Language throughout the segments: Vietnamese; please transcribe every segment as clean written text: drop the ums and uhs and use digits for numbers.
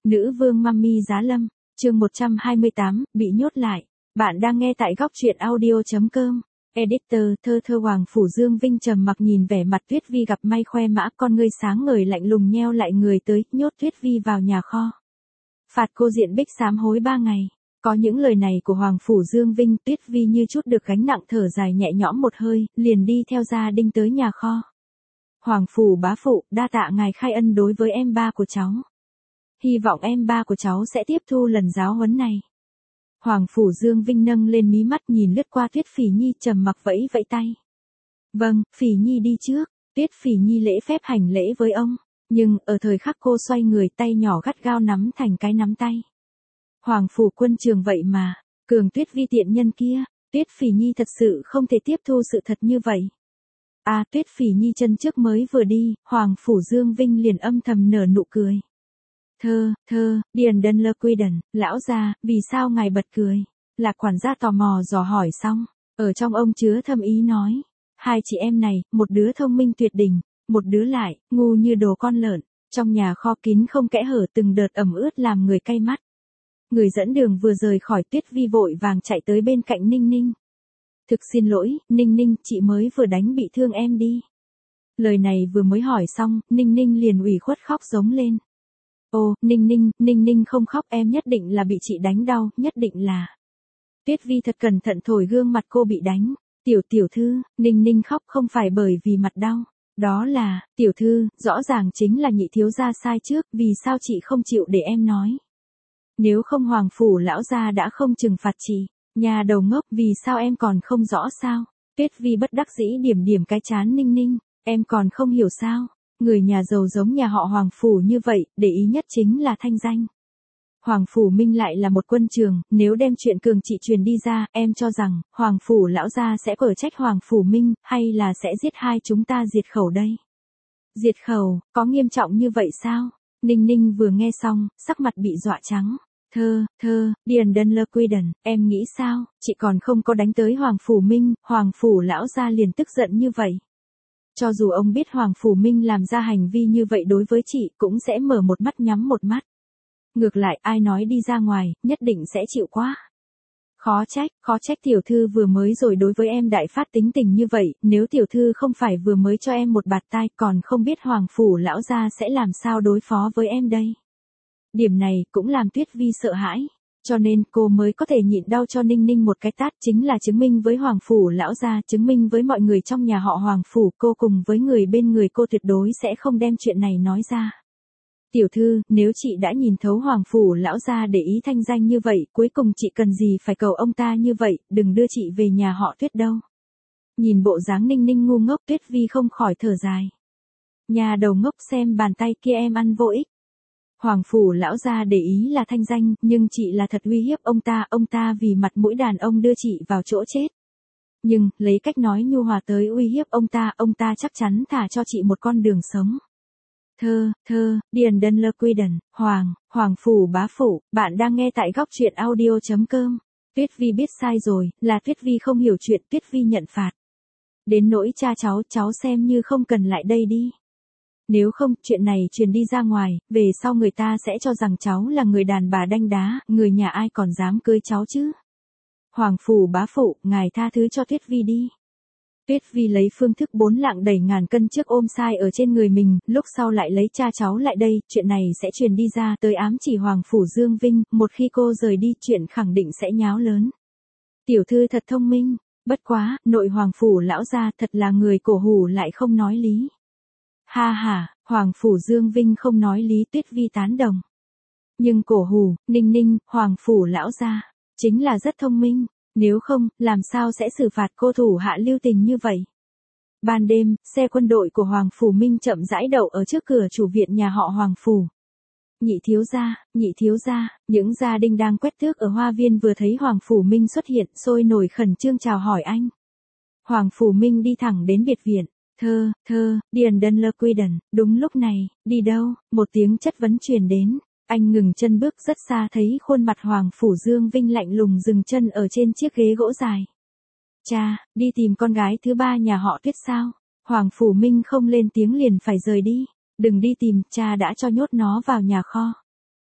Nữ vương Mummy Giá Lâm, chương 128, bị nhốt lại. Bạn đang nghe tại góc truyện audio.com. Editor, thơ Hoàng Phủ Dương Vinh trầm mặc nhìn vẻ mặt Tuyết Vi gặp may khoe mã, con ngươi sáng ngời lạnh lùng nheo lại người tới, nhốt Tuyết Vi vào nhà kho. Phạt cô diện bích sám hối 3 ngày. Có những lời này của Hoàng Phủ Dương Vinh, Tuyết Vi như chút được gánh nặng thở dài nhẹ nhõm một hơi, liền đi theo gia đình tới nhà kho. Hoàng Phủ bá phụ, đa tạ ngài khai ân đối với em ba của cháu. Hy vọng em ba của cháu sẽ tiếp thu lần giáo huấn này. Hoàng Phủ Dương Vinh nâng lên mí mắt nhìn lướt qua Tuyết Phỉ Nhi trầm mặc vẫy vẫy tay. Vâng, Phỉ Nhi đi trước. Tuyết Phỉ Nhi lễ phép hành lễ với ông. Nhưng ở thời khắc cô xoay người, tay nhỏ gắt gao nắm thành cái nắm tay. Hoàng Phủ quân trường vậy mà, Cường Tuyết Vi tiện nhân kia, Tuyết Phỉ Nhi thật sự không thể tiếp thu sự thật như vậy. Tuyết Phỉ Nhi chân trước mới vừa đi, Hoàng Phủ Dương Vinh liền âm thầm nở nụ cười. Điền Đân Lơ Quy Đần, lão gia, vì sao ngài bật cười? Lạc quản gia tò mò dò hỏi xong, ở trong ông chứa thâm ý nói. Hai chị em này, một đứa thông minh tuyệt đỉnh, một đứa lại, ngu như đồ con lợn, trong nhà kho kín không kẽ hở từng đợt ẩm ướt làm người cay mắt. Người dẫn đường vừa rời khỏi Tuyết Vi vội vàng chạy tới bên cạnh Ninh Ninh. Thực xin lỗi, Ninh Ninh, chị mới vừa đánh bị thương em đi. Lời này vừa mới hỏi xong, Ninh Ninh liền ủy khuất khóc giống lên. Ô, Ninh Ninh không khóc, em nhất định là bị chị đánh đau, nhất định là. Tuyết Vi thật cẩn thận thổi gương mặt cô bị đánh. Tiểu thư, Ninh Ninh khóc không phải bởi vì mặt đau. Đó là, tiểu thư, rõ ràng chính là nhị thiếu gia sai trước, vì sao chị không chịu để em nói. Nếu không Hoàng Phủ lão gia đã không trừng phạt chị. Nhà đầu ngốc, vì sao em còn không rõ sao? Tuyết Vi bất đắc dĩ điểm cái trán Ninh Ninh, em còn không hiểu sao? Người nhà giàu giống nhà họ Hoàng Phủ như vậy, để ý nhất chính là thanh danh. Hoàng Phủ Minh lại là một quân trường, nếu đem chuyện Cường chị truyền đi ra, em cho rằng, Hoàng Phủ lão gia sẽ cở trách Hoàng Phủ Minh, hay là sẽ giết hai chúng ta diệt khẩu đây? Diệt khẩu, có nghiêm trọng như vậy sao? Ninh Ninh vừa nghe xong, sắc mặt bị dọa trắng. Điền Đân Lơ Quy Đần, em nghĩ sao, chị còn không có đánh tới Hoàng Phủ Minh, Hoàng Phủ lão gia liền tức giận như vậy. Cho dù ông biết Hoàng Phủ Minh làm ra hành vi như vậy đối với chị, cũng sẽ mở một mắt nhắm một mắt. Ngược lại, ai nói đi ra ngoài, nhất định sẽ chịu quá. Khó trách tiểu thư vừa mới rồi đối với em đại phát tính tình như vậy, nếu tiểu thư không phải vừa mới cho em một bạt tai, còn không biết Hoàng Phủ lão gia sẽ làm sao đối phó với em đây. Điểm này cũng làm Tuyết Vi sợ hãi, cho nên cô mới có thể nhịn đau cho Ninh Ninh một cái tát, chính là chứng minh với Hoàng Phủ lão gia, chứng minh với mọi người trong nhà họ Hoàng Phủ, cô cùng với người bên người cô tuyệt đối sẽ không đem chuyện này nói ra. Tiểu thư, nếu chị đã nhìn thấu Hoàng Phủ lão gia để ý thanh danh như vậy, cuối cùng chị cần gì phải cầu ông ta như vậy, đừng đưa chị về nhà họ Tuyết đâu. Nhìn bộ dáng Ninh Ninh ngu ngốc, Tuyết Vi không khỏi thở dài. Nhà đầu ngốc, xem bàn tay kia em ăn vô ích. Hoàng Phủ lão gia để ý là thanh danh, nhưng chị là thật uy hiếp ông ta vì mặt mũi đàn ông đưa chị vào chỗ chết. Nhưng, lấy cách nói nhu hòa tới uy hiếp ông ta chắc chắn thả cho chị một con đường sống. Điền Đân Lơ Quy Đần, Hoàng Phủ bá phụ, bạn đang nghe tại góc truyện audio.com. Tuyết Vi biết sai rồi, là Tuyết Vi không hiểu chuyện, Tuyết Vi nhận phạt. Đến nỗi cha cháu xem như không cần lại đây đi. Nếu không, chuyện này truyền đi ra ngoài, về sau người ta sẽ cho rằng cháu là người đàn bà đanh đá, người nhà ai còn dám cưới cháu chứ. Hoàng Phủ bá phụ, ngài tha thứ cho Tuyết Vi đi. Tuyết Vi lấy phương thức 4 lạng đẩy ngàn cân trước ôm sai ở trên người mình, lúc sau lại lấy cha cháu lại đây, chuyện này sẽ truyền đi ra tới ám chỉ Hoàng Phủ Dương Vinh, một khi cô rời đi chuyện khẳng định sẽ nháo lớn. Tiểu thư thật thông minh, bất quá, nội Hoàng Phủ lão gia thật là người cổ hủ lại không nói lý. Hoàng Phủ Dương Vinh không nói lý, Tuyết Vi tán đồng. Nhưng cổ hủ, Ninh, Hoàng Phủ lão gia, chính là rất thông minh, nếu không, làm sao sẽ xử phạt cô thủ hạ lưu tình như vậy. Ban đêm, xe quân đội của Hoàng Phủ Minh chậm rãi đậu ở trước cửa chủ viện nhà họ Hoàng Phủ. Nhị thiếu gia, những gia đình đang quét tước ở hoa viên vừa thấy Hoàng Phủ Minh xuất hiện, sôi nổi khẩn trương chào hỏi anh. Hoàng Phủ Minh đi thẳng đến biệt viện. Điền Đân Lơ Quy Đần, đúng lúc này, đi đâu, một tiếng chất vấn truyền đến. Anh ngừng chân bước rất xa, thấy khuôn mặt Hoàng Phủ Dương Vinh lạnh lùng dừng chân ở trên chiếc ghế gỗ dài. Cha, đi tìm con gái thứ ba nhà họ Tuyết sao? Hoàng Phủ Minh không lên tiếng liền phải rời đi. Đừng đi tìm, cha đã cho nhốt nó vào nhà kho.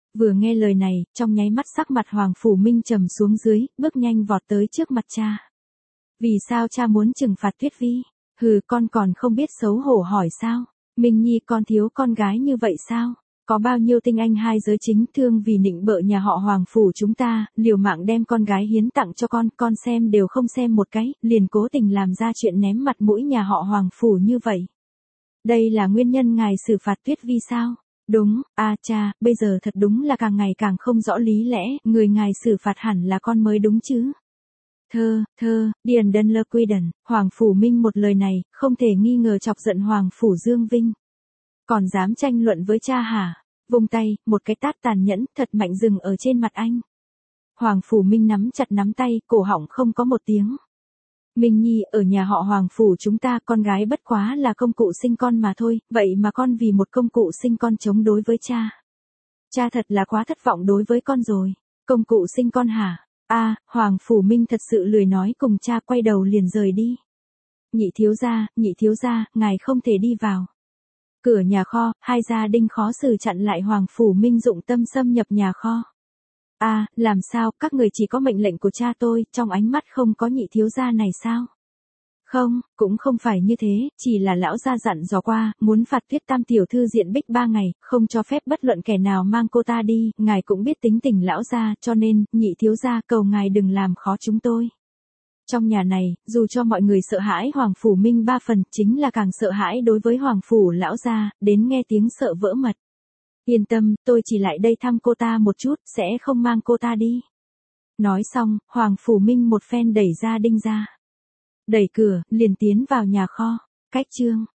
Vừa nghe lời này, trong nháy mắt sắc mặt Hoàng Phủ Minh trầm xuống dưới, bước nhanh vọt tới trước mặt cha. Vì sao cha muốn trừng phạt Tuyết Vi? Hừ, con còn không biết xấu hổ hỏi sao? Minh Nhi con thiếu con gái như vậy sao? Có bao nhiêu tinh anh hai giới chính thương vì nịnh bợ nhà họ Hoàng Phủ chúng ta, liều mạng đem con gái hiến tặng cho con xem đều không xem một cái, liền cố tình làm ra chuyện ném mặt mũi nhà họ Hoàng Phủ như vậy. Đây là nguyên nhân ngài xử phạt Tuyết Vi sao? Đúng, cha, bây giờ thật đúng là càng ngày càng không rõ lý lẽ, người ngài xử phạt hẳn là con mới đúng chứ. Điền Đân Lơ Quy Đần, Hoàng Phủ Minh một lời này, không thể nghi ngờ chọc giận Hoàng Phủ Dương Vinh. Còn dám tranh luận với cha hả? Vung tay, một cái tát tàn nhẫn, thật mạnh dừng ở trên mặt anh. Hoàng Phủ Minh nắm chặt nắm tay, cổ họng không có một tiếng. Minh Nhi, ở nhà họ Hoàng Phủ chúng ta con gái bất quá là công cụ sinh con mà thôi, vậy mà con vì một công cụ sinh con chống đối với cha. Cha thật là quá thất vọng đối với con rồi. Công cụ sinh con hả? Hoàng Phủ Minh thật sự lười nói cùng cha, quay đầu liền rời đi. Nhị thiếu gia, ngài không thể đi vào. Cửa nhà kho, hai gia đình khó xử chặn lại Hoàng Phủ Minh dụng tâm xâm nhập nhà kho. Làm sao, các người chỉ có mệnh lệnh của cha tôi, trong ánh mắt không có nhị thiếu gia này sao? Không, cũng không phải như thế, chỉ là lão gia dặn dò qua, muốn phạt Tuyết Tam tiểu thư diện bích 3 ngày, không cho phép bất luận kẻ nào mang cô ta đi, ngài cũng biết tính tình lão gia, cho nên, nhị thiếu gia cầu ngài đừng làm khó chúng tôi. Trong nhà này, dù cho mọi người sợ hãi Hoàng Phủ Minh 3 phần, chính là càng sợ hãi đối với Hoàng Phủ lão gia, đến nghe tiếng sợ vỡ mật. Yên tâm, tôi chỉ lại đây thăm cô ta một chút, sẽ không mang cô ta đi. Nói xong, Hoàng Phủ Minh một phen đẩy gia đình ra. Đẩy cửa, liền tiến vào nhà kho. Cách chương